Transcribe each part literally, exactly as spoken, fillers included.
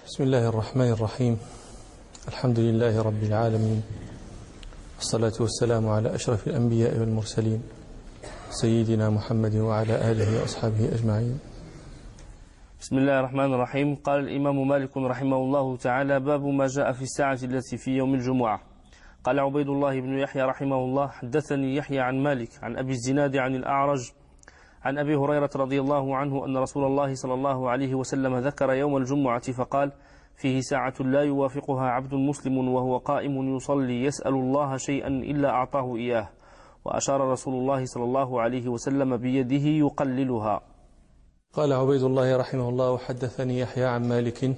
بسم الله الرحمن الرحيم. الحمد لله رب العالمين، والصلاة والسلام على أشرف الأنبياء والمرسلين سيدنا محمد وعلى آله وأصحابه أجمعين. بسم الله الرحمن الرحيم. قال الإمام مالك رحمه الله تعالى: باب ما جاء في الساعة التي في يوم الجمعة. قال عبيد الله بن يحيى رحمه الله: حدثني يحيى عن مالك عن أبي الزناد عن الأعرج عن أبي هريرة رضي الله عنه أن رسول الله صلى الله عليه وسلم ذكر يوم الجمعة فقال: فيه ساعة لا يوافقها عبد مسلم وهو قائم يصلي يسأل الله شيئا إلا أعطاه إياه. وأشار رسول الله صلى الله عليه وسلم بيده يقللها. قال عبيد الله رحمه الله: حدثني يحيى عن مالك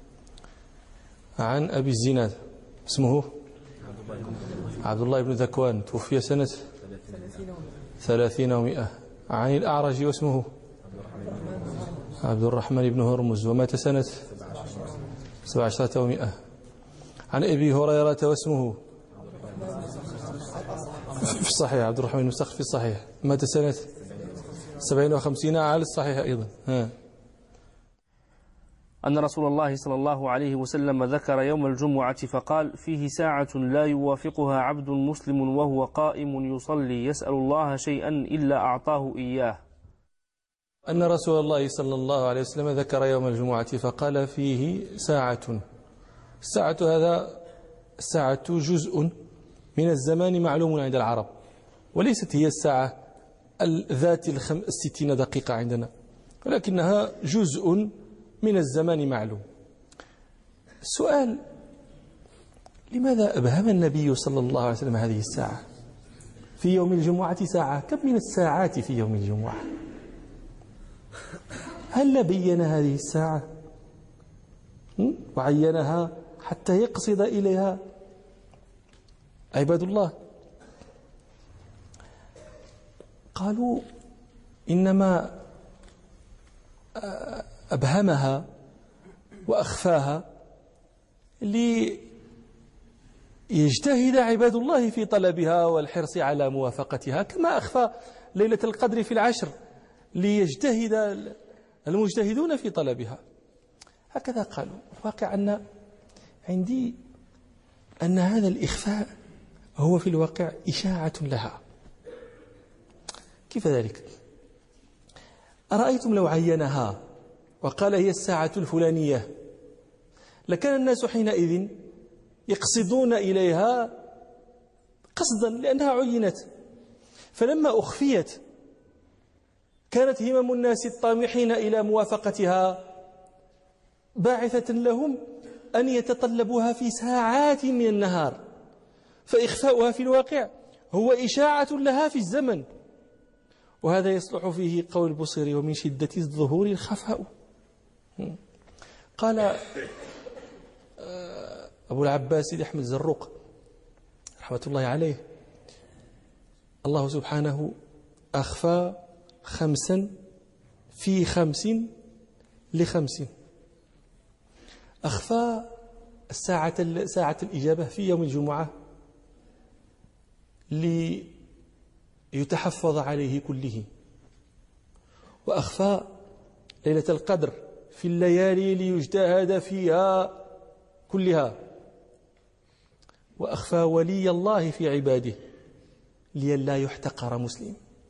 عن أبي الزناد، اسمه عبد الله بن ذكوان، توفي سنة ثلاثين ومئة. عن الأعرج واسمه عبد الرحمن بن هرمز، ومات سنة سبع عشرة ومئة. عن أبي هريرة واسمه في الصحيح عبد الرحمن بن مسخ في الصحيح، مات سنة سبعين وخمسين على الصحيح أيضا. ها. أن رسول الله صلى الله عليه وسلم ذكر يوم الجمعة فقال: فيه ساعة لا يوافقها عبد مسلم وهو قائم يصلي يسأل الله شيئا إلا أعطاه إياه. أن رسول الله صلى الله عليه وسلم ذكر يوم الجمعة فقال: فيه ساعة. الساعة هذا الساعة جزء من الزمان معلوم عند العرب، وليست هي الساعة ذات الستين دقيقة عندنا، ولكنها جزء من الزمان معلوم. السؤال: لماذا أبهم النبي صلى الله عليه وسلم هذه الساعة في يوم الجمعة؟ ساعة، كم من الساعات في يوم الجمعة؟ هل بين هذه الساعة وعينها حتى يقصد إليها؟ عباد الله قالوا إنما أبهمها وأخفاها ليجتهد عباد الله في طلبها والحرص على موافقتها، كما أخفى ليلة القدر في العشر ليجتهد المجتهدون في طلبها. هكذا قالوا. واقع أن عندي أن هذا الإخفاء هو في الواقع إشاعة لها. كيف ذلك؟ أرأيتم لو عينها وقال هي الساعة الفلانية، لكان الناس حينئذ يقصدون إليها قصدا لأنها عينت. فلما أخفيت كانت همم الناس الطامحين إلى موافقتها باعثة لهم أن يتطلبوها في ساعات من النهار، فإخفاؤها في الواقع هو إشاعة لها في الزمن. وهذا يصلح فيه قول البصيري: ومن شدة الظهور الخفاء. قال أبو العباس أحمد الزروق رحمة الله عليه: الله سبحانه أخفى خمسا في خمس لخمس. أخفى الساعة ساعة الإجابة في يوم الجمعة ليتحفظ عليه كله، وأخفى ليلة القدر في الليالي ليجتهد فيها كلها، وأخفى ولي الله في عباده لئلا يحتقر مسلم،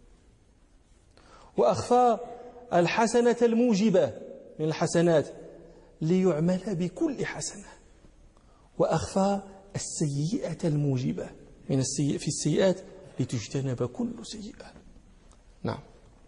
وأخفى الحسنة الموجبة من الحسنات ليعمل بكل حسنة، وأخفى السيئة الموجبة من السيئة في السيئات لتجتنب كل سيئة. نعم.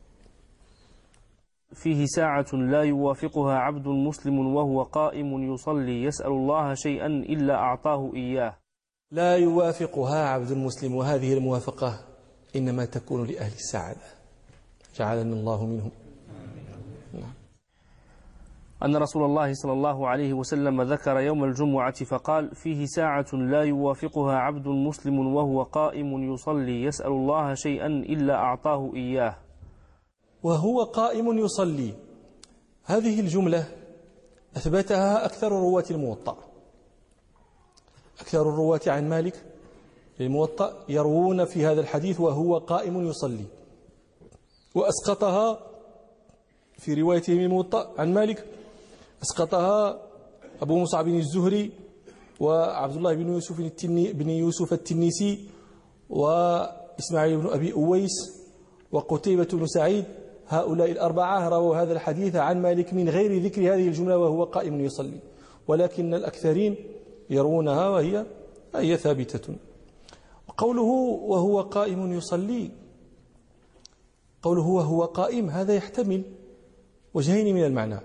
فيه ساعة لا يوافقها عبد مسلم وهو قائم يصلي يسأل الله شيئا إلا أعطاه إياه. لا يوافقها عبد مسلم، وهذه الموافقة إنما تكون لأهل السعادة، جعلنا الله منهم. نعم. أن رسول الله صلى الله عليه وسلم ذكر يوم الجمعة فقال: فيه ساعة لا يوافقها عبد مسلم وهو قائم يصلي يسأل الله شيئا إلا أعطاه إياه. وهو قائم يصلي، هذه الجملة أثبتها أكثر رواة الموطأ. أكثر الرواة عن مالك للموطأ يروون في هذا الحديث وهو قائم يصلي، وأسقطها في روايته من الموطأ عن مالك، أسقطها أبو مصعب الزهري وعبد الله بن يوسف التني بن يوسف التنيسي وإسماعيل بن أبي أويس وقتيبة بن سعيد، هؤلاء الأربعة رووا هذا الحديث عن مالك من غير ذكر هذه الجملة وهو قائم يصلي، ولكن الأكثرين يرونها وهي هي ثابتة. قوله وهو قائم يصلي، قوله وهو قائم هذا يحتمل وجهين من المعنى.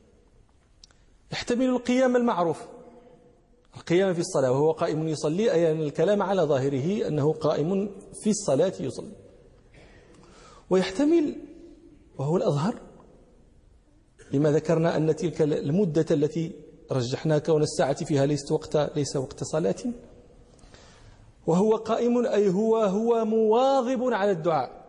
يحتمل القيام المعروف، القيام في الصلاة وهو قائم يصلي، أي أن الكلام على ظاهره أنه قائم في الصلاة يصلي. ويحتمل وهو الأظهر لما ذكرنا أن تلك المدة التي رجحنا كون الساعة فيها ليست وقت ليس وقت صلاة، وهو قائم أي هو هو مواظب على الدعاء.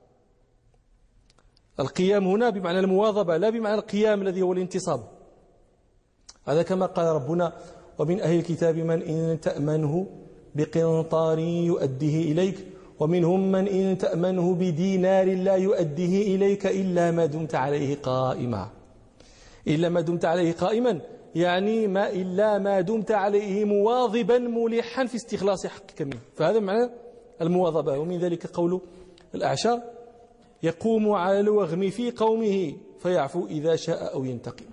القيام هنا بمعنى المواظبة لا بمعنى القيام الذي هو الانتصاب. هذا كما قال ربنا: ومن أهل الكتاب من إن تأمنه بقنطار يؤديه إليك ومنهم من إن تأمنه بدينار لا يؤديه إليك إلا ما دمت عليه قائما. إلا ما دمت عليه قائما يعني ما إلا ما دمت عليه مواظبا ملحا في استخلاص حقك منه، فهذا معنى المواظبة. ومن ذلك قول الأعشى: يقوم على الوغم في قومه فيعفو إذا شاء أو ينتقم.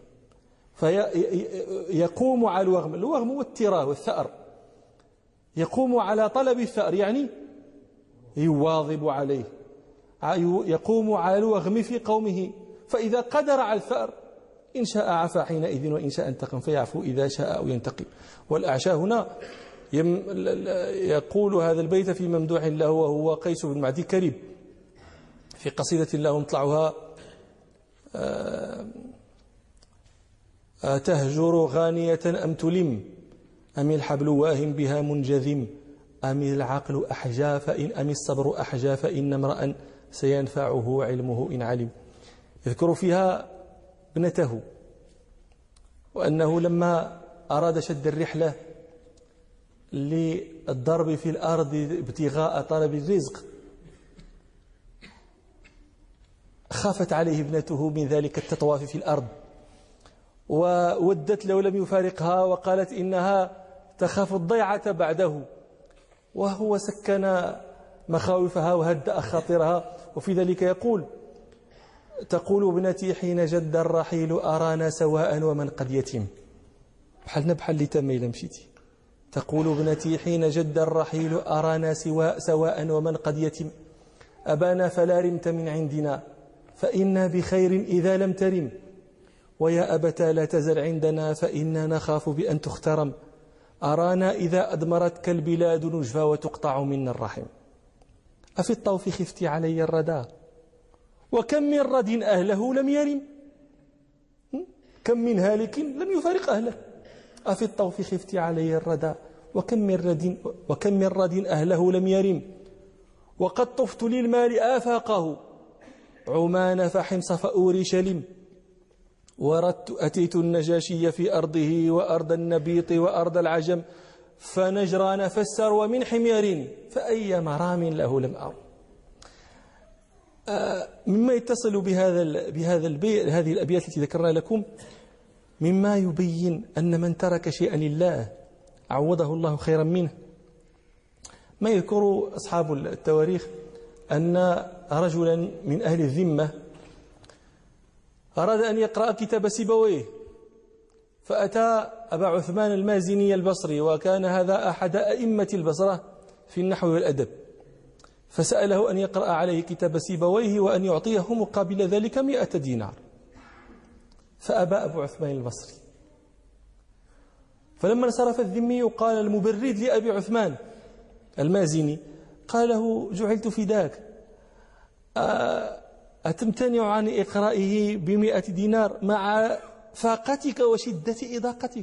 فيقوم على الوغم، الوغم هو التراه والثأر، يقوم على طلب الثأر يعني يواظب عليه، يقوم على الوغم في قومه، فإذا قدر على الثأر إن شاء عفا حينئذ وإن شاء انتقم فيعفو إذا شاء أو ينتقم. والأعشى هنا يقول هذا البيت في ممدوح له وهو قيس بن معدي كريب في قصيدة له نطلعها: تهجر غانية أم تلم أم الحبل واهم بها منجذم أم العقل أحجى فإن أم الصبر أحجى فإن امرأ سينفعه علمه إن علم. يذكر فيها ابنته وأنه لما أراد شد الرحلة للضرب في الأرض ابتغاء طلب الرزق خافت عليه ابنته من ذلك التطواف في الأرض، وودت لو لم يفارقها وقالت إنها تخاف الضيعة بعده، وهو سكن مخاوفها وهدأ خاطرها. وفي ذلك يقول: تقول ابنتي حين جد الرحيل أرانا سواء ومن قد يتم. بحالنا بحال اللي تميل مشيتي. تقول ابنتي حين جد الرحيل أرانا سواء ومن قد يتم أبانا فلا رمت من عندنا فإنا بخير إذا لم ترم ويا أبتا لا تزل عندنا فإنا نخاف بأن تخترم أرانا إذا أدمرتك البلاد نجفى وتقطع منا الرحم أفي الطوف خفت علي الردى وكم من رد أهله لم يرم. كم من هالك لم يفارق أهله. أفي الطوف خفت علي الردى وكم من رد وكم من رد أهله لم يرم وقد طفت للمال آفاقه عمان فحمص فأورشلم وردت أتيت النجاشي في أرضه وأرض النبيط وأرض العجم فنجران فسر ومن حمير فأي مرام له لم أر. آه مما يتصل بهذا بهذا البيت هذه الأبيات التي ذكرنا لكم مما يبين أن من ترك شيئا لله عوضه الله خيرا منه. ما يذكر أصحاب التواريخ أن رجلا من أهل الذمة أراد أن يقرأ كتاب سيبويه فأتى أبا عثمان المازني البصري وكان هذا أحد أئمة البصرة في النحو والأدب، فسأله أن يقرأ عليه كتاب سيبويه وأن يعطيه مقابل ذلك مئة دينار، فأبى أبو عثمان البصري. فلما انصرف الذمي قال المبرد لأبي عثمان المازني قال له: جعلت فداك، أتمتنع عن إقرائه بمئة دينار مع فاقتك وشدة إضاقتك؟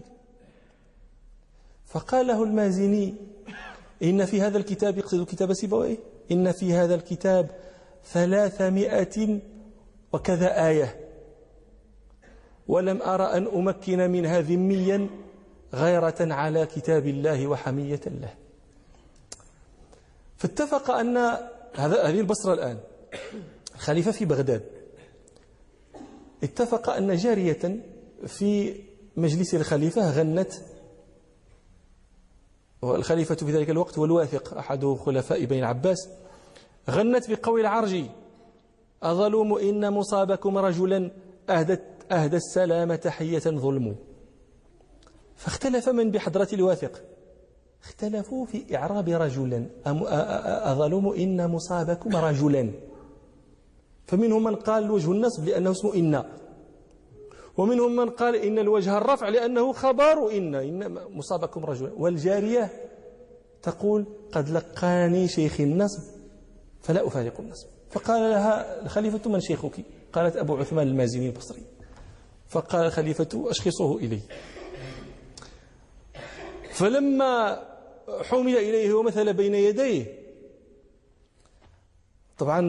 فقال له المازني: إن في هذا الكتاب، يقصد كتاب سيبويه، إن في هذا الكتاب ثلاثمائة وكذا آية ولم أرى أن أمكن منها ذميا غيرة على كتاب الله وحمية له. فاتفق أن هذا هذه البصرة الآن الخليفة في بغداد اتفق أن جارية في مجلس الخليفة غنت، والخليفة في ذلك الوقت والواثق أحد خلفاء بني العباس، غنت بقول العرجي: أظلوم إن مصابكم رجلا أهدت أهدى السلام تحية ظلم. فاختلف من بحضرة الواثق، اختلفوا في إعراب رجلا. أظلوم إن مصابكم رجلا، فمنهم من قال وجه النصب لأنه اسم إن، ومنهم من قال إن الوجه الرفع لأنه خبر إن إن مصابكم رجلا. والجارية تقول: قد لقاني شيخ النصب فلا أفارق النصب. فقال لها الخليفة: من شيخك؟ قالت: أبو عثمان المازني البصري. فقال الخليفة: أشخصه إلي. فلما حمل إليه ومثل بين يديه، طبعا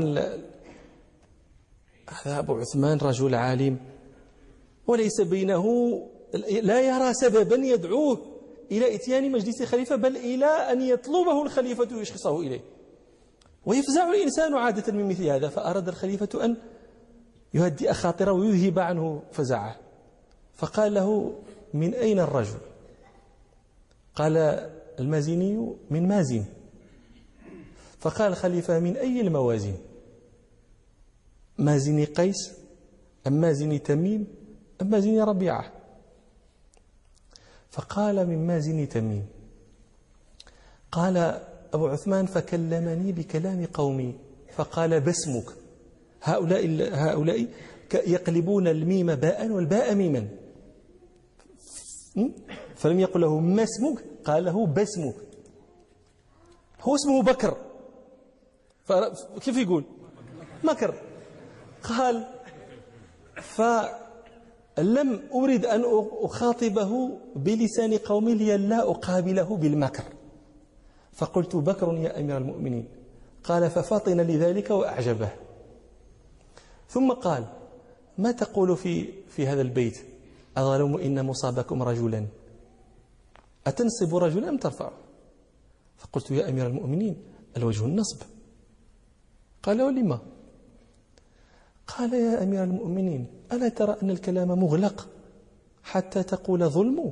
هذا أبو عثمان رجل عالم وليس بينه، لا يرى سببا يدعوه إلى إتيان مجلس الخليفة، بل إلى أن يطلبه الخليفة ويشخصه إليه. ويفزع الإنسان عادة من مثل هذا، فأراد الخليفة أن يهدئ خاطره ويذهب عنه فزعه، فقال له: من أين الرجل؟ قال المازني: من مازن. فقال الخليفة: من أي الموازن؟ مازن قيس أم مازن تميم أم مازن ربيعة؟ فقال: من مازن تميم. قال أبو عثمان: فكلمني بكلام قومي، فقال: باسمك. هؤلاء هؤلاء يقلبون الميم باء والباء ميما، فلم يقل له ما اسمك، قال له باسمك. هو اسمه بكر، كيف يقول مكر؟ قال: فلم أريد أن أخاطبه بلسان قومي لئلا أقابله بالمكر، فقلت: بكر يا أمير المؤمنين. قال: ففطن لذلك وأعجبه. ثم قال: ما تقول في في هذا البيت: أظلم إن مصابكم رجلا؟ أتنصب رجلا أم ترفعه؟ فقلت: يا أمير المؤمنين، الوجه النصب. قال: ولما؟ قال: يا أمير المؤمنين، ألا ترى أن الكلام مغلق حتى تقول ظلم؟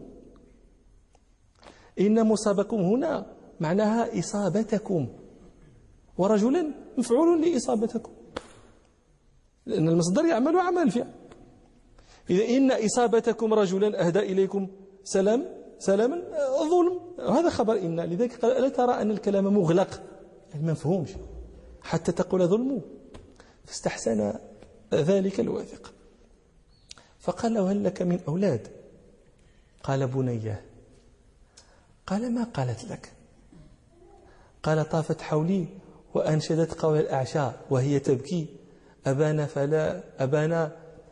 إن مصابكم هنا معناها إصابتكم، ورجلا مفعول لإصابتكم، لأن المصدر يعمل عمل الفعل. إذا إن إصابتكم رجلا أهدى إليكم سلام سلاما ظلم، هذا خبر إن. لذلك قال: ألا ترى أن الكلام مغلق، ما مفهومش حتى تقول ظلم؟ فاستحسن ذلك الواثق، فقال له: هل لك من أولاد؟ قال: بنيه. قال: ما قالت لك؟ قال: طافت حولي وأنشدت قول الأعشى وهي تبكي: أبانا فلا أبانا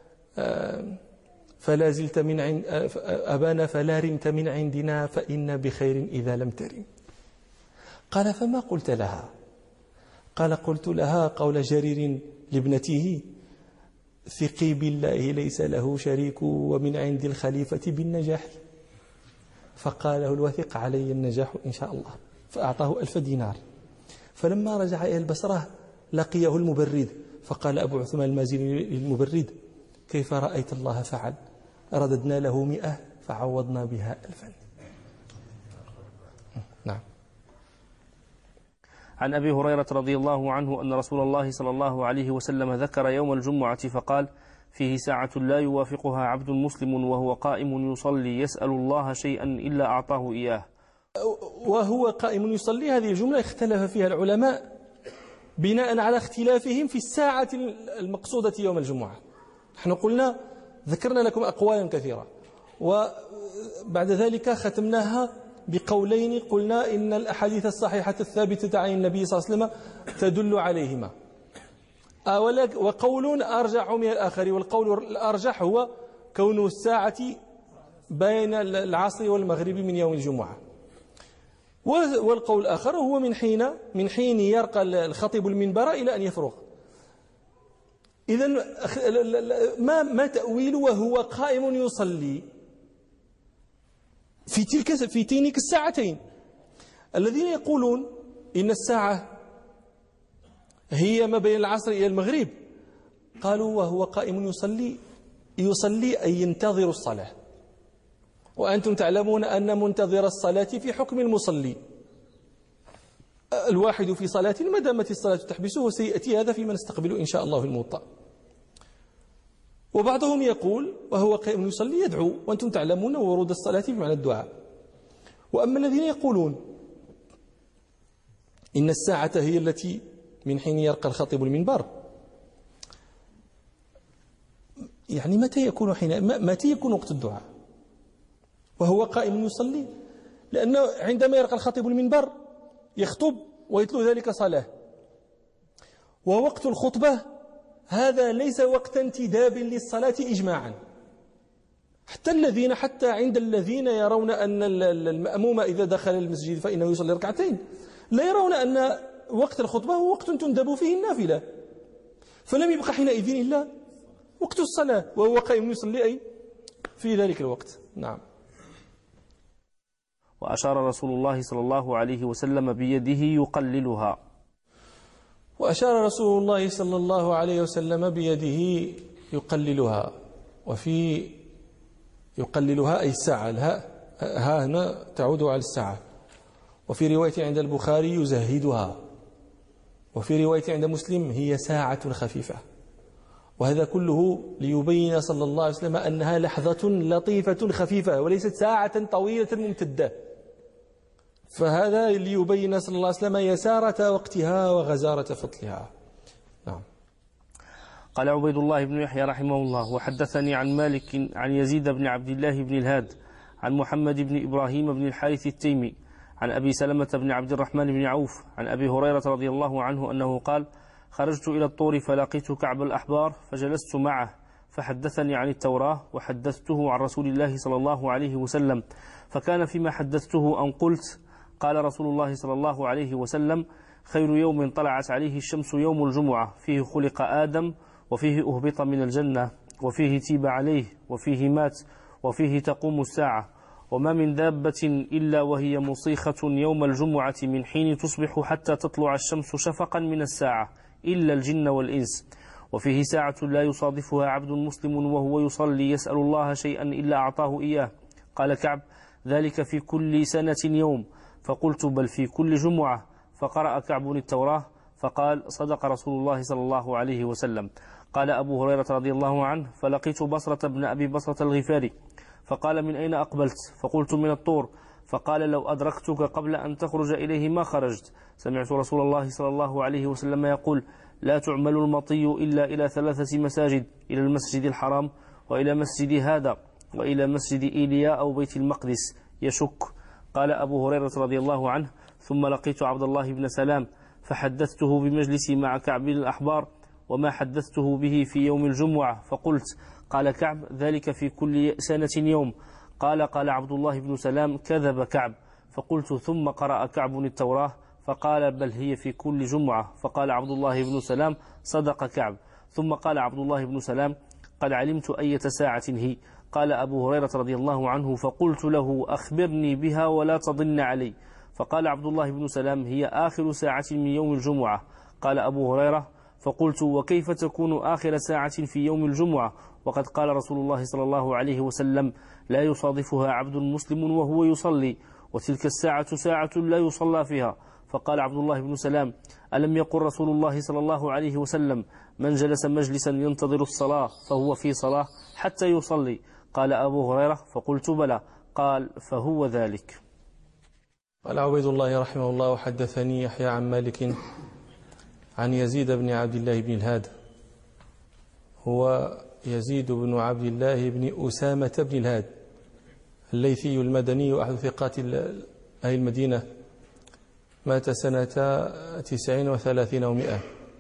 فلا زلت من عند أبانا فلا رمت من عندنا فإن بخير إذا لم ترم. قال: فما قلت لها؟ قال: قلت لها قول جرير لابنته: ثقي بالله ليس له شريك ومن عند الخليفة بالنجاح. فقال له الواثق: علي النجاح إن شاء الله. فأعطاه ألف دينار. فلما رجع إلى البصرة لقيه المبرد، فقال أبو عثمان المازني للمبرد: كيف رأيت الله فعل؟ رددنا له مئة فعوضنا بها ألفا. نعم. عن أبي هريرة رضي الله عنه أن رسول الله صلى الله عليه وسلم ذكر يوم الجمعة فقال: فيه ساعة لا يوافقها عبد مسلم وهو قائم يصلي يسأل الله شيئا إلا أعطاه إياه. وهو قائم يصلي، هذه الجملة اختلف فيها العلماء بناء على اختلافهم في الساعة المقصودة يوم الجمعة. نحن قلنا ذكرنا لكم أقوالا كثيرة، وبعد ذلك ختمناها بقولين قلنا إن الأحاديث الصحيحة الثابتة عن النبي صلى الله عليه وسلم تدل عليهما، وقول أرجح من الآخر، والقول الأرجح هو كون الساعة بين العصر والمغرب من يوم الجمعة، والقول الآخر هو من حين من حين يرقى الخطيب المنبر إلى أن يفرغ. إذن ما ما تأويل وهو قائم يصلي في تلك في تلك الساعتين؟ الذين يقولون إن الساعة هي ما بين العصر إلى المغرب قالوا وهو قائم يصلي، يصلي أي ينتظر الصلاة، وأنتم تعلمون أن منتظر الصلاة في حكم المصلي، الواحد في صلاة ما دامت الصلاة تحبسه، وسيأتي هذا فيما نستقبل إن شاء الله في الموطأ. وبعضهم يقول وهو قائم يصلي يدعو، وأنتم تعلمون ورود الصلاة بمعنى الدعاء. وأما الذين يقولون إن الساعة هي التي من حين يرقى الخطيب المنبر، يعني متى يكون حين متى يكون وقت الدعاء وهو قائم يصلي؟ لأنه عندما يرقى الخطيب المنبر يخطب ويتلو ذلك صلاة، ووقت الخطبة هذا ليس وقت انتداب للصلاة إجماعا. حتى الذين حتى عند الذين يرون أن المأموم إذا دخل المسجد فإنه يصلي ركعتين، لا يرون أن وقت الخطبة هو وقت تندب فيه النافلة، فلم يبقى حينئذ إلا وقت الصلاة وهو قائم يصلي أي في ذلك الوقت. نعم. وأشار رسول الله صلى الله عليه وسلم بيده يقللها وأشار رسول الله صلى الله عليه وسلم بيده يقللها، وفي يقللها أي الساعة، الهاء ها هنا تعود على الساعة. وفي رواية عند البخاري يزهدها، وفي رواية عند مسلم هي ساعة خفيفة. وهذا كله ليبين صلى الله عليه وسلم أنها لحظة لطيفة خفيفة وليست ساعة طويلة ممتدة، فهذا ليبين صلى الله عليه وسلم يسارة وقتها وغزارة فضلها. نعم. قال عبيد الله بن يحيى رحمه الله: وحدثني عن مالك عن يزيد بن عبد الله بن الهاد عن محمد بن إبراهيم بن الحارث التيمي عن أبي سلمة بن عبد الرحمن بن عوف عن أبي هريرة رضي الله عنه أنه قال: خرجت إلى الطور فلقيت كعب الأحبار فجلست معه فحدثني عن التوراة وحدثته عن رسول الله صلى الله عليه وسلم، فكان فيما حدثته أن قلت: قال رسول الله صلى الله عليه وسلم: خير يوم طلعت عليه الشمس يوم الجمعة، فيه خلق آدم، وفيه أهبط من الجنة، وفيه تيب عليه، وفيه مات، وفيه تقوم الساعة، وما من دابة إلا وهي مصيخة يوم الجمعة من حين تصبح حتى تطلع الشمس شفقا من الساعة إلا الجن والإنس، وفيه ساعة لا يصادفها عبد مسلم وهو يصلي يسأل الله شيئا إلا أعطاه إياه. قال كعب: ذلك في كل سنة يوم. فقلت: بل في كل جمعة. فقرأ كعب التوراة فقال: صدق رسول الله صلى الله عليه وسلم. قال أبو هريرة رضي الله عنه: فلقيت بصرة بن أبي بصرة الغفاري فقال: من أين أقبلت؟ فقلت: من الطور. فقال: لو أدركتك قبل أن تخرج إليه ما خرجت. سمعت رسول الله صلى الله عليه وسلم يقول: لا تعمل المطي إلا إلى ثلاثة مساجد، إلى المسجد الحرام، وإلى مسجد هذا، وإلى مسجد إيليا أو بيت المقدس. يشك. قال أبو هريرة رضي الله عنه: ثم لقيت عبد الله بن سلام فحدثته بمجلسي مع كعب الأحبار وما حدثته به في يوم الجمعة، فقلت: قال كعب: ذلك في كل سنة يوم. قال قال عبد الله بن سلام: كذب كعب. فقلت: ثم قرأ كعب التوراة فقال: بل هي في كل جمعة. فقال عبد الله بن سلام: صدق كعب. ثم قال عبد الله بن سلام: قد علمت أية ساعة هي. قال أبو هريرة رضي الله عنه: فقلت له: أخبرني بها ولا تضن علي. فقال عبد الله بن سلام: هي آخر ساعة من يوم الجمعة. قال أبو هريرة: فقلت: وكيف تكون آخر ساعة في يوم الجمعة وقد قال رسول الله صلى الله عليه وسلم: لا يصادفها عبد مسلم وهو يصلي، وتلك الساعة ساعة لا يصلى فيها. فقال عبد الله بن سلام: ألم يقل رسول الله صلى الله عليه وسلم: من جلس مجلسا ينتظر الصلاة فهو في صلاة حتى يصلي؟ قال أبو هريرة: فقلت: بلى. قال: فهو ذلك. قال عبيد الله رحمه الله: وحدثني يحيى عن مالك عن يزيد بن عبد الله بن الهاد، هو يزيد بن عبد الله بن أسامة بن الهاد الليثي المدني وأحد ثقات أهل المدينة، مات سنة تسعين وثلاثين ومئة.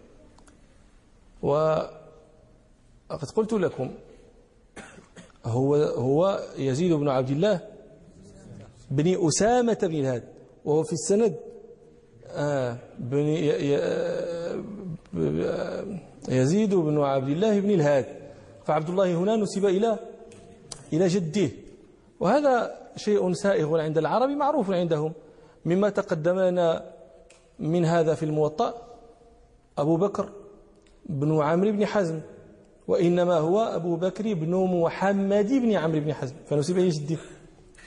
وقد قلت لكم هو هو يزيد بن عبد الله بن أسامة بن الهاد، وهو في السند آه بن يزيد بن عبد الله بن الهاد، فعبد الله هنا نسب إلى إلى جده، وهذا شيء سائغ عند العرب معروف عندهم. مما تقدم لنا من هذا في الموطأ أبو بكر بن عمرو بن حزم، وإنما هو أبو بكر بن محمد بن عمرو بن حزم، فنسب إلى جده.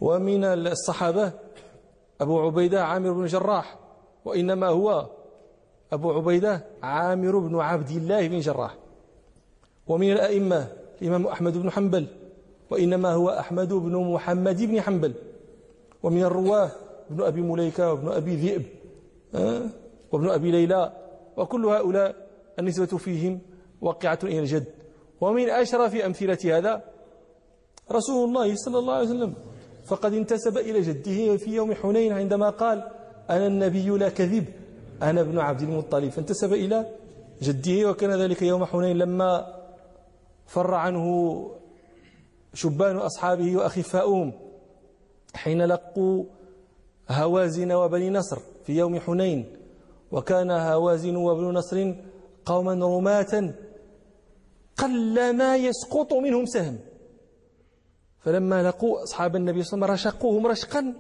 ومن الصحابة أبو عبيدة عامر بن جراح، وإنما هو أبو عبيدة عامر بن عبد الله بن جراح. ومن الأئمة الإمام أحمد بن حنبل، وإنما هو أحمد بن محمد بن حنبل. ومن الرواه ابن أبي مليكة وابن أبي ذئب وابن أبي ليلى، وكل هؤلاء النسبة فيهم واقعة إلى الجد. ومن أشرف أمثلة هذا رسول الله صلى الله عليه وسلم، فقد انتسب إلى جده في يوم حنين عندما قال أنا النبي لا كذب أنا ابن عبد المطلب، فانتسب إلى جده. وكان ذلك يوم حنين لما فر عنه شبان أصحابه وأخفاؤهم حين لقوا هوازن وبني نصر في يوم حنين، وكان هوازن وبني نصر قوما رماة قلما يسقط منهم سهم، فلما لقوا أصحاب النبي صلى الله عليه وسلم رشقوهم رشقا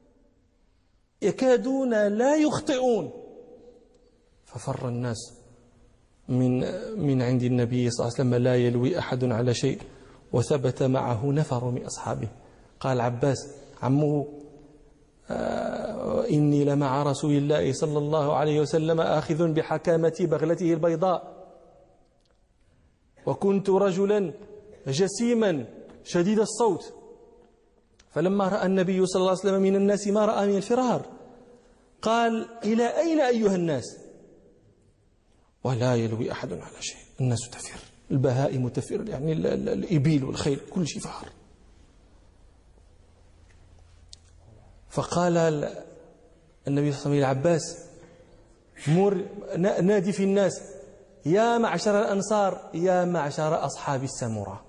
يكادون لا يخطئون، ففر الناس من من عند النبي صلى الله عليه وسلم لا يلوي أحد على شيء، وثبت معه نفر من أصحابه. قال عباس عمه آه إني لمع رسول الله صلى الله عليه وسلم آخذ بحكامة بغلته البيضاء، وكنت رجلا جسيما شديد الصوت، فلما رأى النبي صلى الله عليه وسلم من الناس ما رأى من الفرار قال إلى أين أيها الناس؟ ولا يلوي أحد على شيء، الناس تفر، البهائم تفر، يعني الإبل والخيل كل شيء فار. فقال النبي صلى الله عليه وسلم للعباس مر نادي في الناس يا معشر الأنصار يا معشر أصحاب السمرة،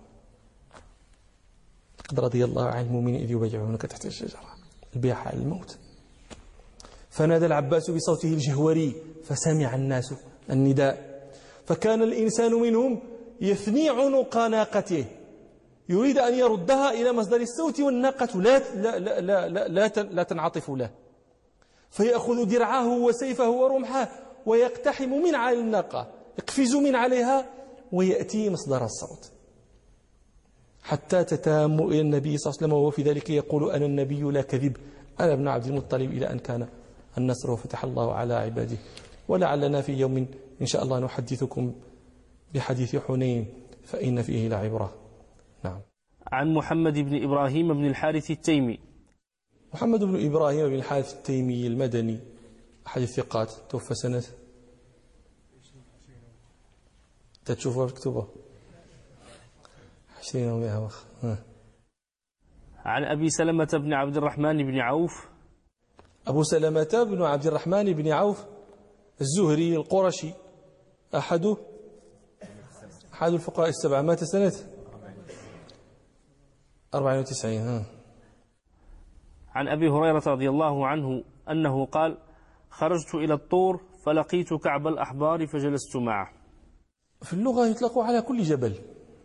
لقد رضي الله عن المؤمنين إذ يبايعونك تحت الشجرة البيعة على الموت. فنادى العباس بصوته الجهوري فسمع الناس النداء، فكان الإنسان منهم يثني عنق ناقته يريد أن يردها إلى مصدر الصوت، والناقة لا لا لا لا لا, لا, لا تنعطف له، فيأخذ درعه وسيفه ورمحه ويقتحم من على الناقة، يقفز من عليها ويأتي مصدر الصوت حتى تتام إلى النبي صلى الله عليه وسلم، وهو في ذلك يقول أنا النبي لا كذب أنا ابن عبد المطلب، إلى أن كان النصر وفتح الله على عباده. ولعلنا في يوم إن شاء الله نحدثكم بحديث حنين فإن فيه لعبرة. نعم. عن محمد بن إبراهيم بن الحارث التيمي. محمد بن إبراهيم بن الحارث التيمي المدني أحد الثقات، توفى سنة تتشوفها مكتوبة عشرين ومئة وخ. عن أبي سلمة بن عبد الرحمن بن عوف. أبو سلمة بن عبد الرحمن بن عوف الزهري القرشي، أحد أحد الفقهاء السبعة، مات سنة أربعة وتسعين. عن أبي هريرة رضي الله عنه أنه قال خرجت إلى الطور فلقيت كعب الأحبار فجلست معه. في اللغة يطلق على كل جبل،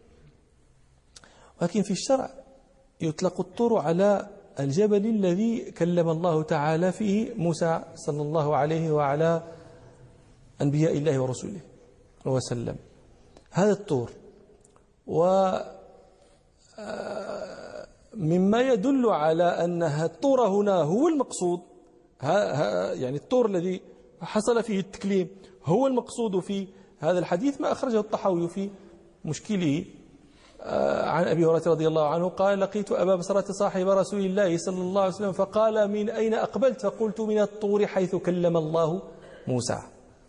ولكن في الشرع يطلق الطور على الجبل الذي كلم الله تعالى فيه موسى صلى الله عليه وعلى أنبياء الله ورسوله وسلم، هذا الطور. ومما يدل على أن الطور هنا هو المقصود، يعني الطور الذي حصل فيه التكليم هو المقصود في هذا الحديث، ما أخرجه الطحاوي في مشكله عن أبي هريرة رضي الله عنه قال لقيت أبا بصرة صاحب رسول الله صلى الله عليه وسلم فقال من أين أقبلت؟ فقلت من الطور حيث كلم الله موسى.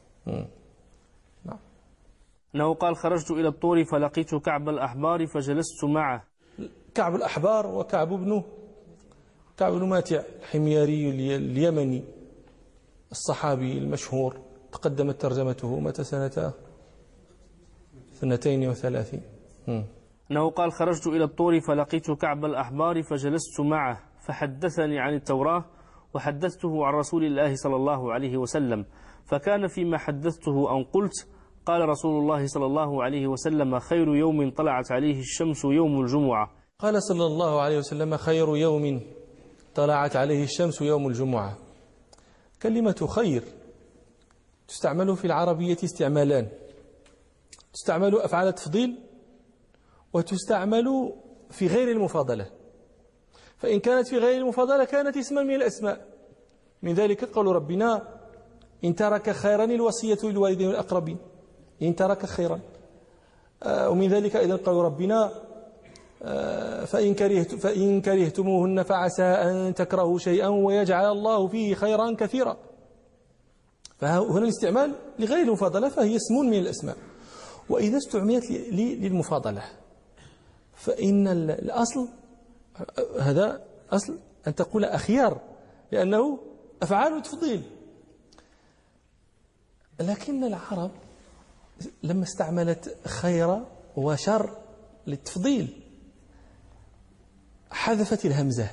نعم. أنه قال خرجت إلى الطور فلقيت كعب الأحبار فجلست معه. كعب الأحبار وكعب بن كعب بن ماتع الحمياري اليمني الصحابي المشهور، تقدمت ترجمته متى سنة اثنتين وثلاثين. أنه قال خرجت إلى الطور فلقيت كعب الأحبار فجلست معه فحدثني عن التوراة وحدثته عن رسول الله صلى الله عليه وسلم، فكان فيما حدثته أن قلت قال رسول الله صلى الله عليه وسلم خير يوم طلعت عليه الشمس يوم الجمعة. قال صلى الله عليه وسلم خير يوم طلعت عليه الشمس يوم الجمعة. كلمة خير تستعمل في العربية استعمالان، تستعمل أفعال تفضيل وتستعمل في غير المفاضلة. فإن كانت في غير المفاضلة كانت اسما من الأسماء. من ذلك قول ربنا إن ترك خيرا الوصية للوالدين والأقربين، إن ترك خيرا. ومن ذلك أيضا قول ربنا فإن, كرهت فإن كرهتموهن فعسى أن تكرهوا شيئا ويجعل الله فيه خيرا كثيرا. فهنا الاستعمال لغير المفاضلة فهي اسم من الأسماء. وإذا استعملت للمفاضلة فإن الأصل هذا أصل أن تقول أخيار لأنه أفعال تفضيل. لكن العرب لما استعملت خير وشر للتفضيل حذفت الهمزة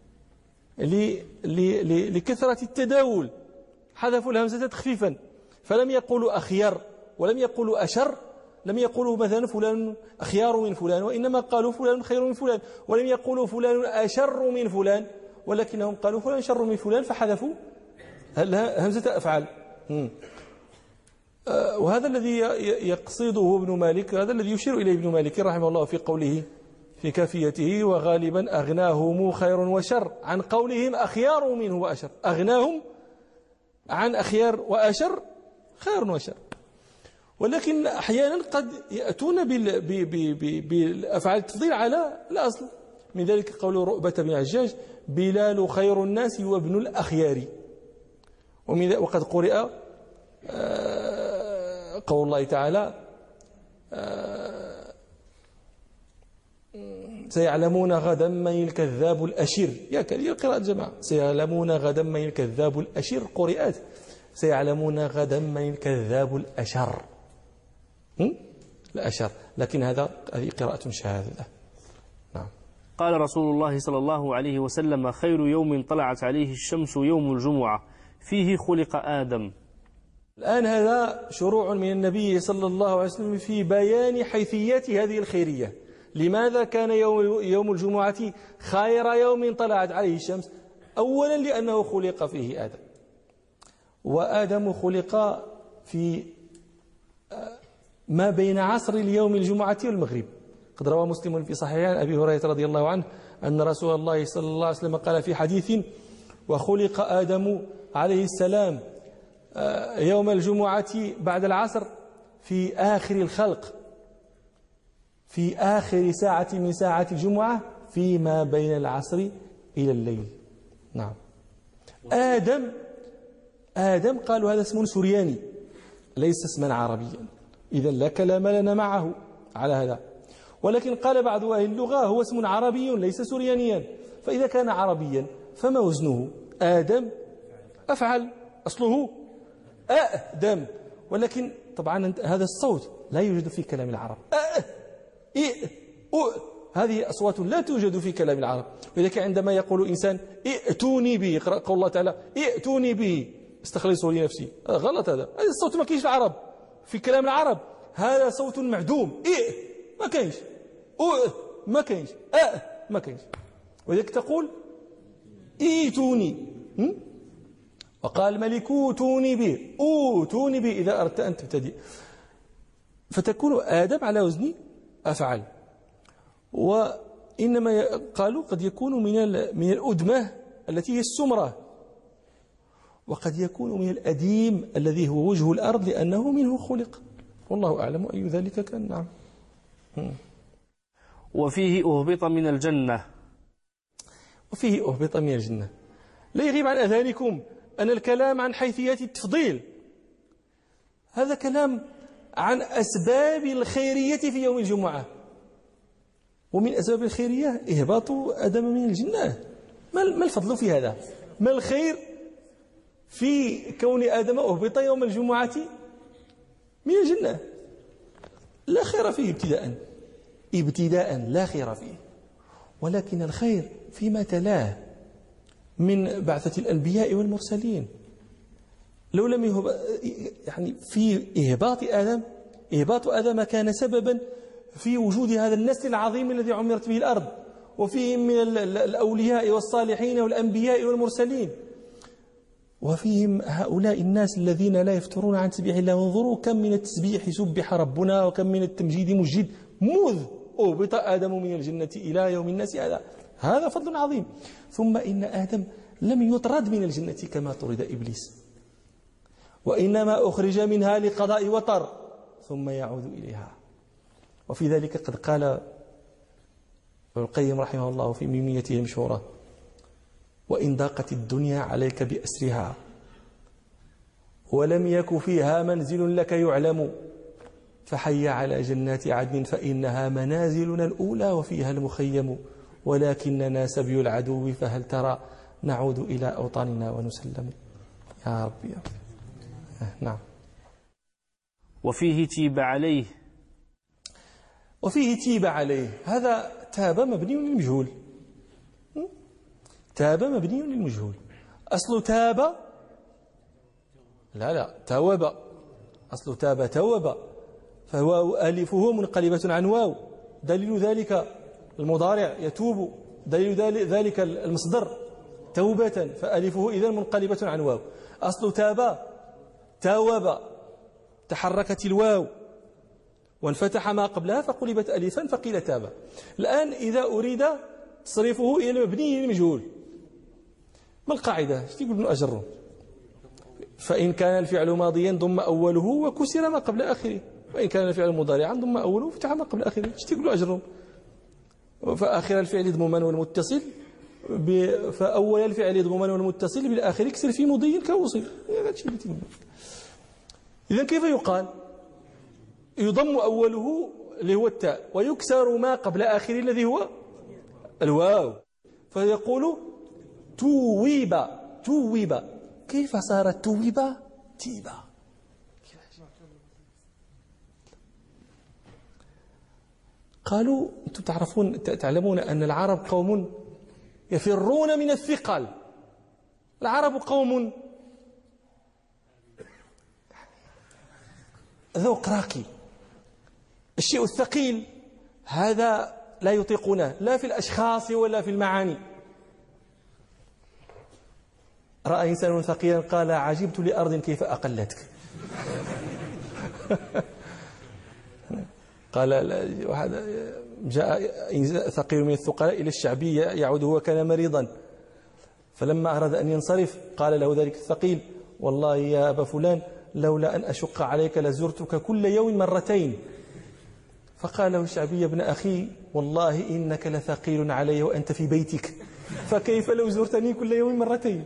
لكثرة التداول، حذفوا الهمزة تخفيفا، فلم يقولوا أخيار ولم يقولوا أشر، لم يقولوا مثلا فلان أخيار من فلان، وإنما قالوا فلان خير من فلان، ولم يقولوا فلان أشر من فلان، ولكنهم قالوا فلان شر من فلان فحذفوا همزة أفعال. وهذا الذي يقصده ابن مالك، هذا الذي يشير إليه ابن مالك رحمه الله في قوله في كافيته وغالبا أغناهم خير وشر عن قولهم أخيار منه وأشر، أغناهم عن أخيار وأشر خير وشر. ولكن أحيانا قد يأتون بالأفعال التفضيل على الأصل. من ذلك قول رؤبة بن عجاج بلال خير الناس وابن الأخيار. وقد قرئ قول الله تعالى سيعلمون غدا من الكذاب الأشير، يا كثير قراءة جماعة، سيعلمون غدا من الكذاب الأشير، قرئت سيعلمون غدا من الكذاب الأشر الأشر، لكن هذا هذه قراءة شاذة. نعم. قال رسول الله صلى الله عليه وسلم خير يوم طلعت عليه الشمس يوم الجمعة فيه خلق آدم. الآن هذا شروع من النبي صلى الله عليه وسلم في بيان حيثيات هذه الخيرية. لماذا كان يوم, يوم الجمعة خير يوم طلعت عليه الشمس؟ أولا لأنه خلق فيه آدم، وآدم خلق في ما بين عصر اليوم الجمعة والمغرب. قد روى مسلم في صحيح عن أبي هريرة رضي الله عنه أن رسول الله صلى الله عليه وسلم قال في حديث وخلق آدم عليه السلام يوم الجمعة بعد العصر في آخر الخلق، في آخر ساعة من ساعة الجمعة فيما بين العصر إلى الليل. نعم. آدم آدم قالوا هذا اسم سرياني ليس اسما عربيا، إذن لا كلام لنا معه على هذا. ولكن قال بعض أهل اللغة هو اسم عربي ليس سريانيا، فإذا كان عربيا فما وزنه؟ آدم أفعل أصله آدم، ولكن طبعا هذا الصوت لا يوجد في كلام العرب. آ إيه أو هذه أصوات لا توجد في كلام العرب. ولذلك عندما يقول إنسان ائتوني به، يقرأ قول الله تعالى ائتوني به استخلصه لنفسي، هذا غلط. هذا هذا الصوت ما كاينش في العرب، في كلام العرب هذا صوت معدوم. إيه ما كاينش، أو ما كاينش، آ ما كاينش. ولذلك تقول ائتوني، وقال الملك اوتوني به، اوتوني به إذا أردت أن تبتدئ، فتكون آدم على وزن أفعل. وإنما قالوا قد يكون من من الأدمة التي هي السمرة، وقد يكون من الأديم الذي هو وجه الأرض لأنه منه خلق، والله أعلم أي ذلك كان. نعم. وفيه أهبط من الجنة، وفيه أهبط من الجنة. لا يغيب عن أذهانكم أن الكلام عن حيثيات التفضيل هذا كلام عن أسباب الخيرية في يوم الجمعة. ومن أسباب الخيرية إهباط آدم من الجنة. ما الفضل في هذا؟ ما الخير في كون آدم أهبط يوم الجمعة من الجنة؟ لا خير فيه ابتداء ابتداء لا خير فيه، ولكن الخير فيما تلاه من بعثة الأنبياء والمرسلين. لو لم يهب يعني في إهباط آدم، إهباط آدم كان سببا في وجود هذا النسل العظيم الذي عمرت به الأرض، وفيهم من الأولياء والصالحين والأنبياء والمرسلين، وفيهم هؤلاء الناس الذين لا يفترون عن تسبيح الله. وانظروا كم من التسبيح سبح ربنا وكم من التمجيد مجد منذ أهبط آدم من الجنة إلى يوم الناس هذا. هذا فضل عظيم. ثم إن آدم لم يطرد من الجنة كما طرد إبليس، وإنما أخرج منها لقضاء وطر ثم يعود إليها. وفي ذلك قد قال ابن القيم رحمه الله في ميميته المشهورة: وإن ضاقت الدنيا عليك بأسرها ولم يك فيها منزل لك يعلم، فحي على جنات عدن فإنها منازلنا الأولى وفيها المخيم، ولكننا سبي العدو فهل ترى نعود إلى أوطاننا ونسلم. يا رب يا رب. نعم. وفيه تيب عليه. وفيه تيب عليه، هذا تاب مبني للمجهول. تاب مبني للمجهول. أصل تاب لا لا توب، أصل تاب توب، فهو ألفه منقلبة عن واو، دليل ذلك المضارع يتوب، دليل ذلك المصدر توبة، فألفه إذا منقلبة عن واو. أصل تاب توب، تحركت الواو وانفتح ما قبلها فقلبت ألفا فقيل تاب. الآن إذا أريد تصريفه إلى المبني للمجهول، ما القاعدة؟ ايش يقول ابن أجر؟ فإن كان الفعل ماضيا ضم أوله وكسر ما قبل آخره، وإن كان الفعل مضارعا ضم أوله وفتح ما قبل آخره. ايش يقول أجر؟ فآخر الفعل ضمما والمتصل فأول الفعل ضمما والمتصل بالآخر يكسر في مضي كوصل. إذن كيف يقال؟ يضم أوله اللي هو التاء ويكسر ما قبل آخره الذي هو الواو، فيقول تويب. تويب كيف صارت تويب تيبا؟ قالوا أنتم تعرفون تعلمون أن العرب قوم يفرون من الثقل. العرب قوم ذوق راقي، الشيء الثقيل هذا لا يطيقونه لا في الأشخاص ولا في المعاني. رأى إنسان ثقيلا قال عجبت لأرض كيف أقلتك. قال واحد جاء ثقيل من الثقلاء إلى الشعبية يعود هو كان مريضا، فلما أراد أن ينصرف قال له ذلك الثقيل والله يا أبا فلان لولا أن أشق عليك لزرتك كل يوم مرتين. فقال له الشعبي: ابن أخي والله إنك لثقيل علي وأنت في بيتك، فكيف لو زرتني كل يوم مرتين؟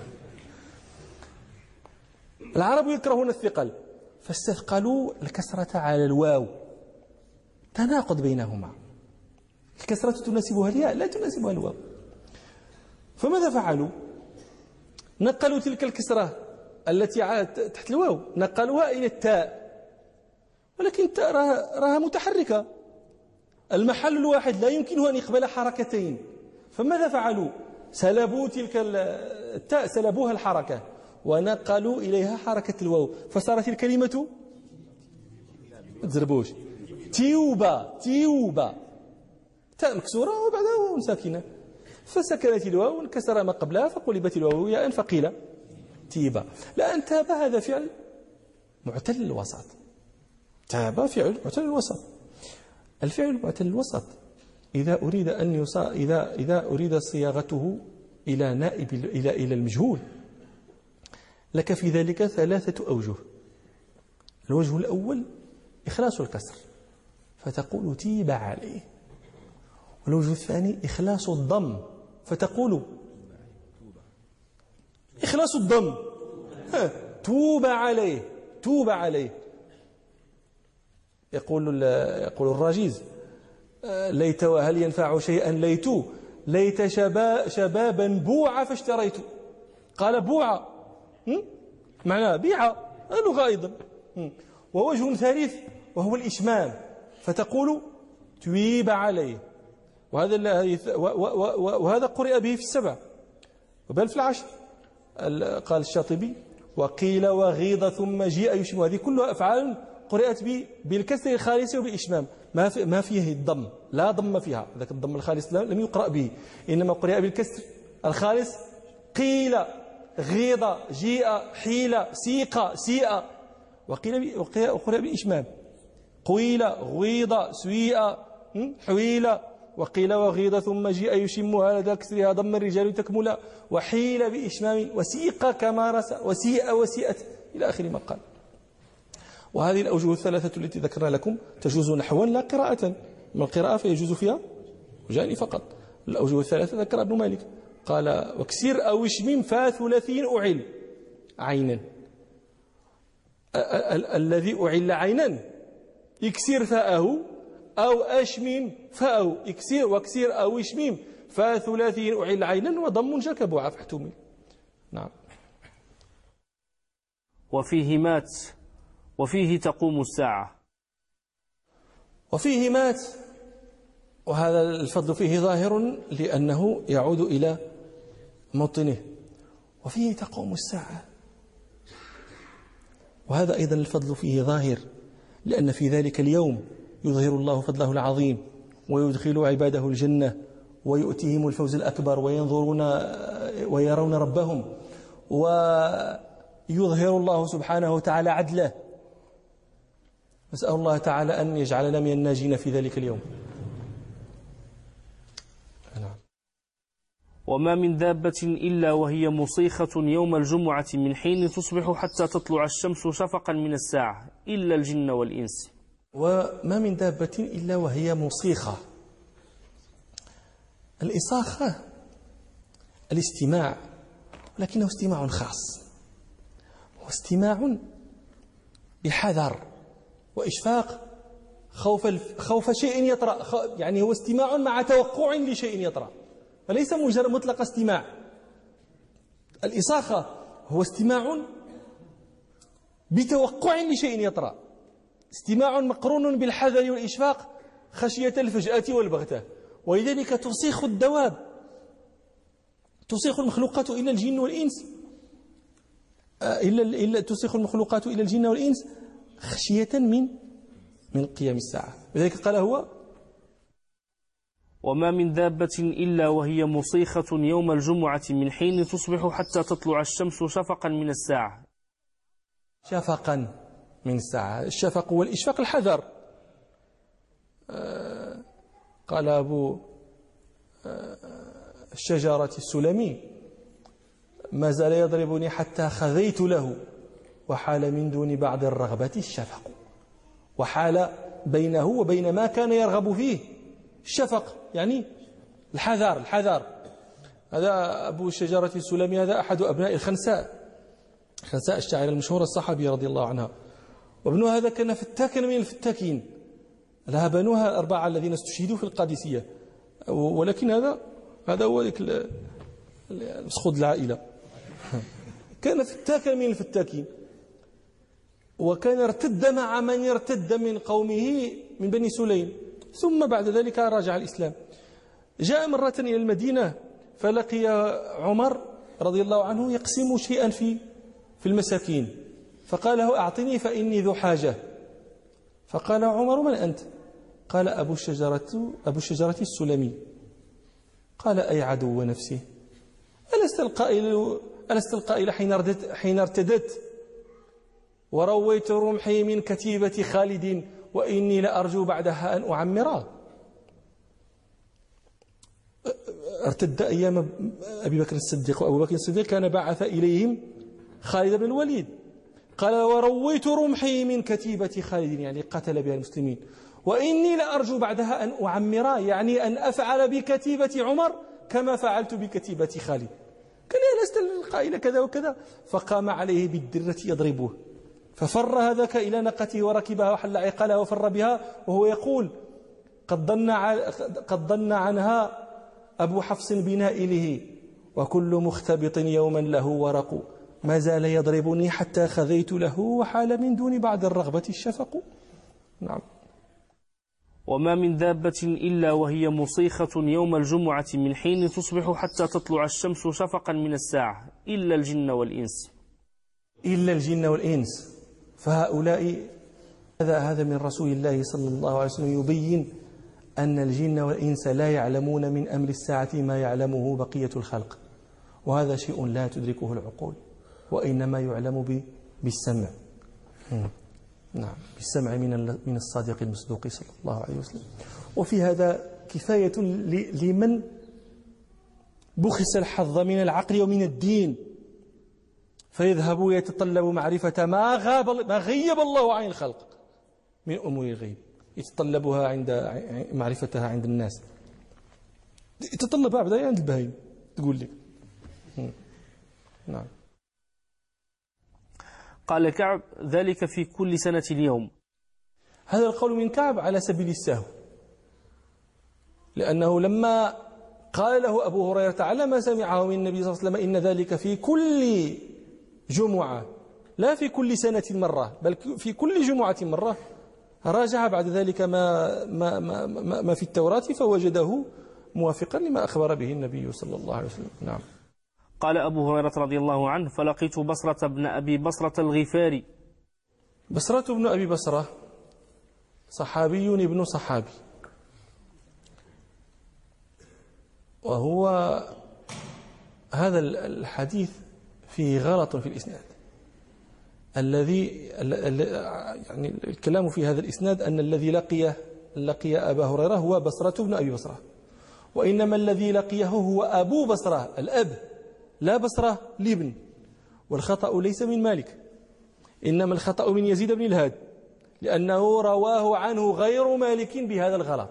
العرب يكرهون الثقل فاستثقلوا الكسرة على الواو، تناقض بينهما، الكسرة تناسبها الياء لا تناسبها الواو. فماذا فعلوا؟ نقلوا تلك الكسرة التي تحت الواو نقلوها إلى التاء، ولكن التاء راها متحركة، المحل الواحد لا يمكنه أن يقبل حركتين. فماذا فعلوا؟ سلبوا تلك التاء سلبوها الحركة ونقلوا إليها حركة الواو، فصارت الكلمة تزربوش تيوبا. تيوبا تاء مكسورة وبعدها واو ساكنة، فسكنت الواو وانكسر ما قبلها فقلبت الواو ياء فقيل تيبا. لأن تاب هذا فعل معتل الوسط، تاب فعل معتل الوسط. الفعل معتل الوسط إذا أريد أن يصا إذا إذا أريد صياغته إلى نائب إلى إلى المجهول لك في ذلك ثلاثة أوجه. الوجه الأول إخلاص الكسر فتقول تيب عليه، والوجه الثاني إخلاص الضم فتقول إخلاص الضم توب عليه. توب عليه. يقول يقول الراجيز: ليت وهل ينفع شيئا ليت ليت شبا شبابا بوع فاشتريت. قال بوع معناه بيع، لغة أيضا. ووجه ثالث وهو الإشمام فتقول تويب عليه، وهذا وهذا قرئ به في السبع وبل في العشر. قال الشاطبي: وقيل وغيض ثم جيء يشم. هذه كلها أفعال قرئت بالكسر الخالص وبالإشمام، ما في ما فيه الضم، لا ضم فيها، ذاك الضم الخالص لم يقرأ به، إنما قرئ بالكسر الخالص. قيل غيض جيء حيل سيق سيء، وقيل وقرئ بالإشمام. قيل غيض سويء حويل وقيل وغيض ثم جيء يشمها لدى كسرها ضم الرجال تكملا وحيل بإشمام وسيق كما رسى وسيء وسيئت إلى آخر ما قال. وهذه الأوجه الثلاثة التي ذكرنا لكم تجوز نحوا لا قراءة، من القراءة فيجوز فيها وجاني فقط. الأوجه الثلاثة ذكر ابن مالك قال وكسر أو اشمم فا ثلاثين أعل عينا، الذي أعل عينا اكسر فاءه أو أشمم فاءه، اكسر واكسر أو اشمم فا ثلاثين أعل عينا وضم جكبها فاحتمل. نعم. وفيه مات وفيه تقوم الساعة. وفيه مات، وهذا الفضل فيه ظاهر لأنه يعود إلى موطنه. وفيه تقوم الساعة، وهذا أيضا الفضل فيه ظاهر لأن في ذلك اليوم يظهر الله فضله العظيم ويدخل عباده الجنة ويؤتيهم الفوز الأكبر وينظرون ويرون ربهم ويظهر الله سبحانه وتعالى عدله. نسأل الله تعالى أن يجعلنا من الناجين في ذلك اليوم. نعم. وما من دابة إلا وهي مصيخة يوم الجمعة من حين تصبح حتى تطلع الشمس شفقا من الساعة إلا الجن والإنس. وما من دابة إلا وهي مصيخة. الإصاخة الاستماع، ولكنه استماع خاص، هو استماع بحذر وإشفاق خوف خوف شيء يطرأ، يعني هو استماع مع توقع لشيء يطرأ، فليس مجرد مطلق استماع. الإصاخة هو استماع بتوقع لشيء يطرأ، استماع مقرون بالحذر والإشفاق خشية الفجأة والبغتة، ولذلك تصيخ الدواب، تصيخ المخلوقات إلى الجن والإنس، إلا إلا تصيخ المخلوقات إلى الجن والإنس خشية من من قيام الساعة. لذلك قال هو وما من دابة إلا وهي مصيخة يوم الجمعة من حين تصبح حتى تطلع الشمس شفقا من الساعة. شفقا من الساعة، الشفق والإشفاق الحذر. قال أبو الشجرة السلمي ما زال يضربني حتى خذيت له وحال من دون بعض الرغبة الشفق، وحال بينه وبين ما كان يرغب فيه الشفق، يعني الحذر الحذر. هذا أبو الشجرة السلمي، هذا أحد أبناء الخنساء، خنساء الشاعر المشهورة الصحابية رضي الله عنها، وابنها هذا كان فتاكا من الفتاكين، لها بنوها الأربعة الذين استشهدوا في القادسية، ولكن هذا هذا هو ذلك مسخوذ العائلة، كان فتاكا من الفتاكين، وكان ارتد مع من يرتد من قومه من بني سليم، ثم بعد ذلك راجع الإسلام. جاء مرة إلى المدينة فلقي عمر رضي الله عنه يقسم شيئا في في المساكين، فقال له أعطني فإني ذو حاجة. فقال عمر من أنت؟ قال أبو الشجرة أبو الشجرة السلمي. قال أي عدو نفسه، ألست القائل ألست القائل حين ردت حين ارتدت ورويت رمحي من كتيبة خالد وإني لأرجو بعدها أن أعمرا. ارتد أيام أبي بكر الصديق، وأبو بكر الصديق كان بعث إليهم خالد بن الوليد، قال ورويت رمحي من كتيبة خالد، يعني قتل بها المسلمين، وإني لأرجو بعدها أن أعمرا، يعني أن أفعل بكتيبة عمر كما فعلت بكتيبة خالد. قال لست القائل كذا وكذا، فقام عليه بالدرة يضربه، ففر هذاك إلى ناقته وركبها وحل عقالها وفر بها وهو يقول قد ظن قد ظن عنها أبو حفص بنائله وكل مختبط يوما له ورق، ما زال يضربني حتى خذيت له وحال من دون بعد الرغبة الشفق. نعم. وما من دابة إلا وهي مصيخة يوم الجمعة من حين تصبح حتى تطلع الشمس شفقا من الساعة إلا الجن والإنس. إلا الجن والإنس، فهؤلاء هذا هذا من رسول الله صلى الله عليه وسلم يبين أن الجن والإنس لا يعلمون من أمر الساعة ما يعلمه بقية الخلق، وهذا شيء لا تدركه العقول، وإنما يعلم بالسمع. نعم، بالسمع من من الصادق المصدوق صلى الله عليه وسلم. وفي هذا كفاية لمن بخس الحظ من العقل ومن الدين، فيذهب يتطلب معرفة ما غاب ما غيب الله عن الخلق من أمور الغيب، يتطلبها عند معرفتها عند الناس، يتطلبها عبدا عند البهائم تقول لي. نعم. قال كعب: ذلك في كل سنة اليوم. هذا القول من كعب على سبيل السهو، لأنه لما قال له أبو هريرة على ما سمعه من النبي صلى الله عليه وسلم إن ذلك في كل جمعة لا في كل سنة مرة بل في كل جمعة مرة، راجع بعد ذلك ما, ما, ما, ما, ما في التوراة فوجده موافقا لما أخبر به النبي صلى الله عليه وسلم. نعم. قال أبو هريرة رضي الله عنه: فلقيت بصرة بن أبي بصرة الغفاري. بصرة بن أبي بصرة صحابي ابن صحابي، وهو هذا الحديث فيه غلط في الإسناد الذي يعني الكلام في هذا الإسناد أن الذي لقيه لقي أبا هريرة هو بصرة بن أبي بصرة، وإنما الذي لقيه هو أبو بصرة الأب لا بصرة الابن، والخطأ ليس من مالك إنما الخطأ من يزيد بن الهاد، لأنه رواه عنه غير مالك بهذا الغلط،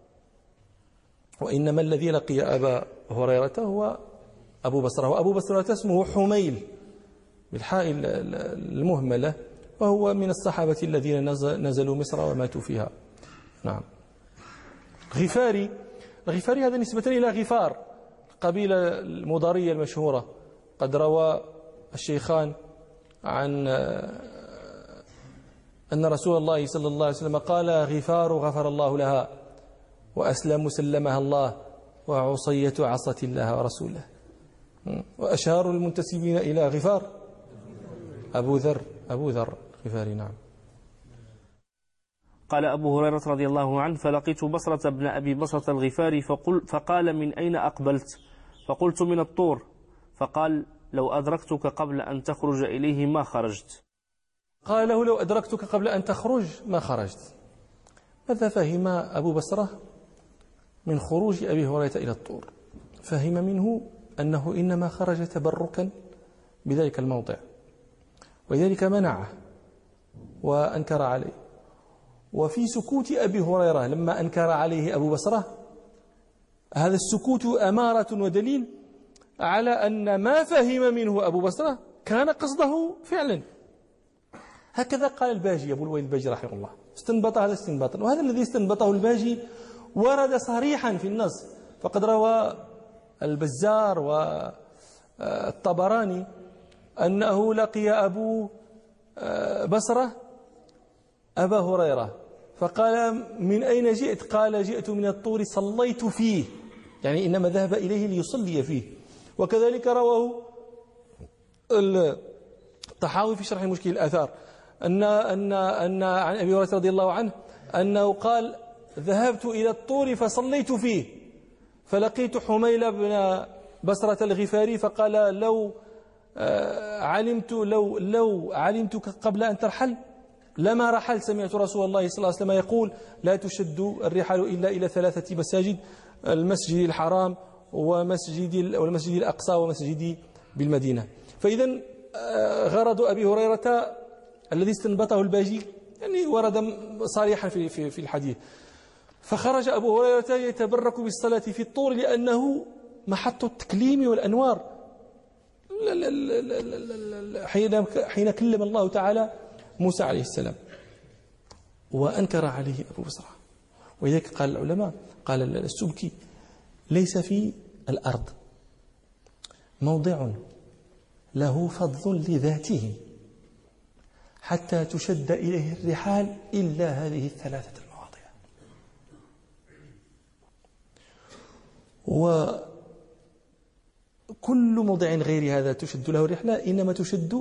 وإنما الذي لقي أبا هريرة هو أبو بصرة، وأبو بصرة اسمه حميل بالحاء المهملة، وهو من الصحابة الذين نزلوا مصر وماتوا فيها. نعم. غفاري، الغفاري هذا نسبة إلى غفار القبيلة المضارية المشهورة، قد روى الشيخان عن أن رسول الله صلى الله عليه وسلم قال: غفار غفر الله لها، وأسلم سلمها الله، وعصية عصت الله ورسوله. وأشهر المنتسبين إلى غفار أبو ذر أبو ذر غفاري. نعم. قال أبو هريرة رضي الله عنه: فلقيت بصرة بن أبي بصرة الغفاري فقل فقال: من أين أقبلت؟ فقلت: من الطور. فقال: لو أدركتك قبل أن تخرج إليه ما خرجت. قال له: لو أدركتك قبل أن تخرج ما خرجت. ماذا فهم أبو بصرة من خروج أبي هريرة إلى الطور؟ فهم منه أنه إنما خرج تبركا بذلك الموضع، ولذلك منعه وأنكر عليه. وفي سكوت أبي هريرة لما أنكر عليه أبو بصرة، هذا السكوت أمارة ودليل على أن ما فهم منه أبو بصرة كان قصده فعلا. هكذا قال الباجي أبو الوليد الباجي رحمه الله، استنبط هذا استنباطا، وهذا الذي استنبطه الباجي ورد صريحا في النص، فقد روى البزار والطبراني أنه لقي أبو بصرة أبا هريرة فقال: من أين جئت؟ قال: جئت من الطور صليت فيه، يعني إنما ذهب إليه ليصلي فيه. وكذلك رواه الطحاوي في شرح مشكل الآثار أن أن أن عن أبي هريرة رضي الله عنه أنه قال: ذهبت إلى الطور فصليت فيه فلقيت حميل بن بصرة الغفاري فقال: لو علمت لو لو علمتك قبل أن ترحل لما رحلت. سمعت رسول الله صلى الله عليه وسلم يقول: لا تشد الرحال إلا إلى ثلاثة مساجد، المسجد الحرام ومسجد والمسجد الأقصى ومسجدي بالمدينة. فإذا غرض أبي هريرة الذي استنبطه الباجي يعني ورد صريحا في في في الحديث. فخرج أبو هريرة يتبرك بالصلاة في الطور لأنه محط التكليم والأنوار حين حين كلم الله تعالى موسى عليه السلام، وأنكر عليه أبو بصرة. ولذلك قال العلماء، قال السبكي: ليس في الأرض موضع له فضل لذاته حتى تشد إليه الرحال إلا هذه الثلاثة المواضع. وكل موضع غير هذا تشد له الرحلة إنما تشد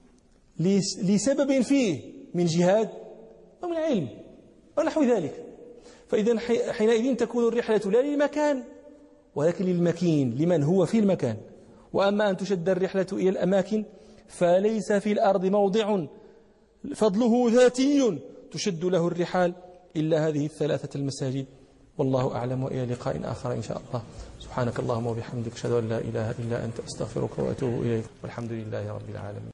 لسبب فيه من جهاد أو من علم أو نحو ذلك. فإذا حينئذ تكون الرحلة لا للمكان ولكن للمكين، لمن هو في المكان. وأما أن تشد الرحلة إلى الأماكن فليس في الأرض موضع فضله ذاتي تشد له الرحال إلا هذه الثلاثة المساجد والله أعلم، وإلى لقاء آخر إن شاء الله. سبحانك اللهم وبحمدك، أشهد أن لا إله إلا أنت، أستغفرك وأتوب إليك، والحمد لله رب العالمين.